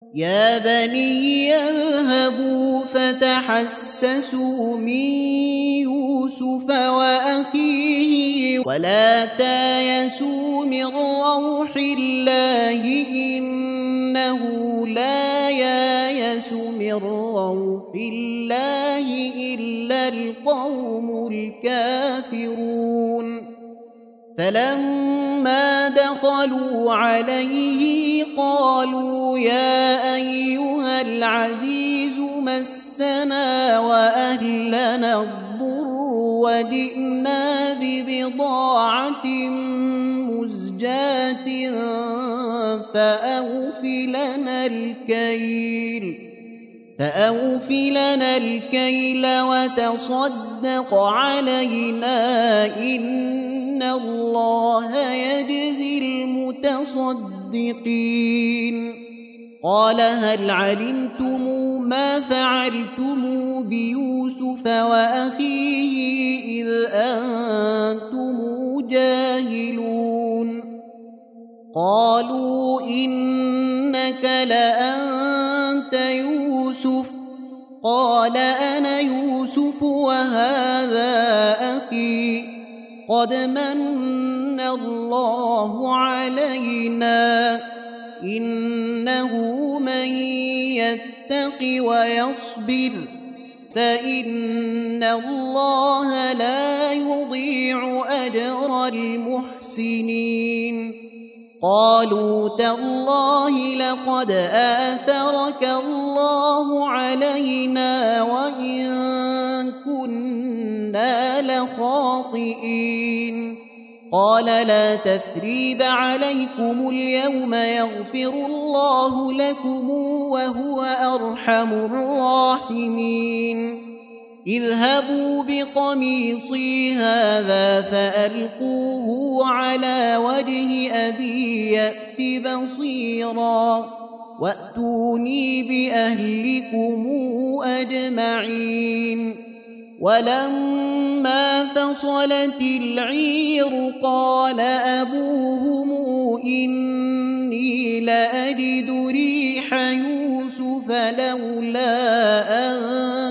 يا بني اذهبوا فتحسسوا من يوسف وأخيه ولا تيأسوا من روح الله إنه لا ييأس من روح الله إلا القوم الكافرون فلما دخلوا عليه قالوا يا أيها العزيز مسنا وأهلنا الضر وجئنا ببضاعة مزجاة فأوف لنا الكيل وتصدق علينا إن الله يجزي المتصدقين قال هل علمتم ما فعلتم بيوسف وأخيه إذ أنتم جاهلون قالوا إنك لأنت يوسف قال أنا يوسف وهذا أخي قد من الله علينا إنه من يتق ويصبر فإن الله لا يضيع أجر المحسنين قالوا تالله لقد آثرك الله علينا وإن كنا لخاطئين قال لا تثريب عليكم اليوم يغفر الله لكم وهو أرحم الراحمين اذهبوا بقميصي هذا فألقوه على وجه أبي يأت بصيرا وأتوني بأهلكم أجمعين ولما فصلت العير قال أبوهم إني لأجد ريح يوسف لولا أن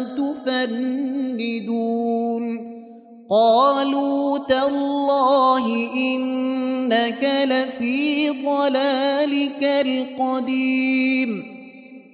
تفندون قالوا تالله إنك لفي ضلالك القديم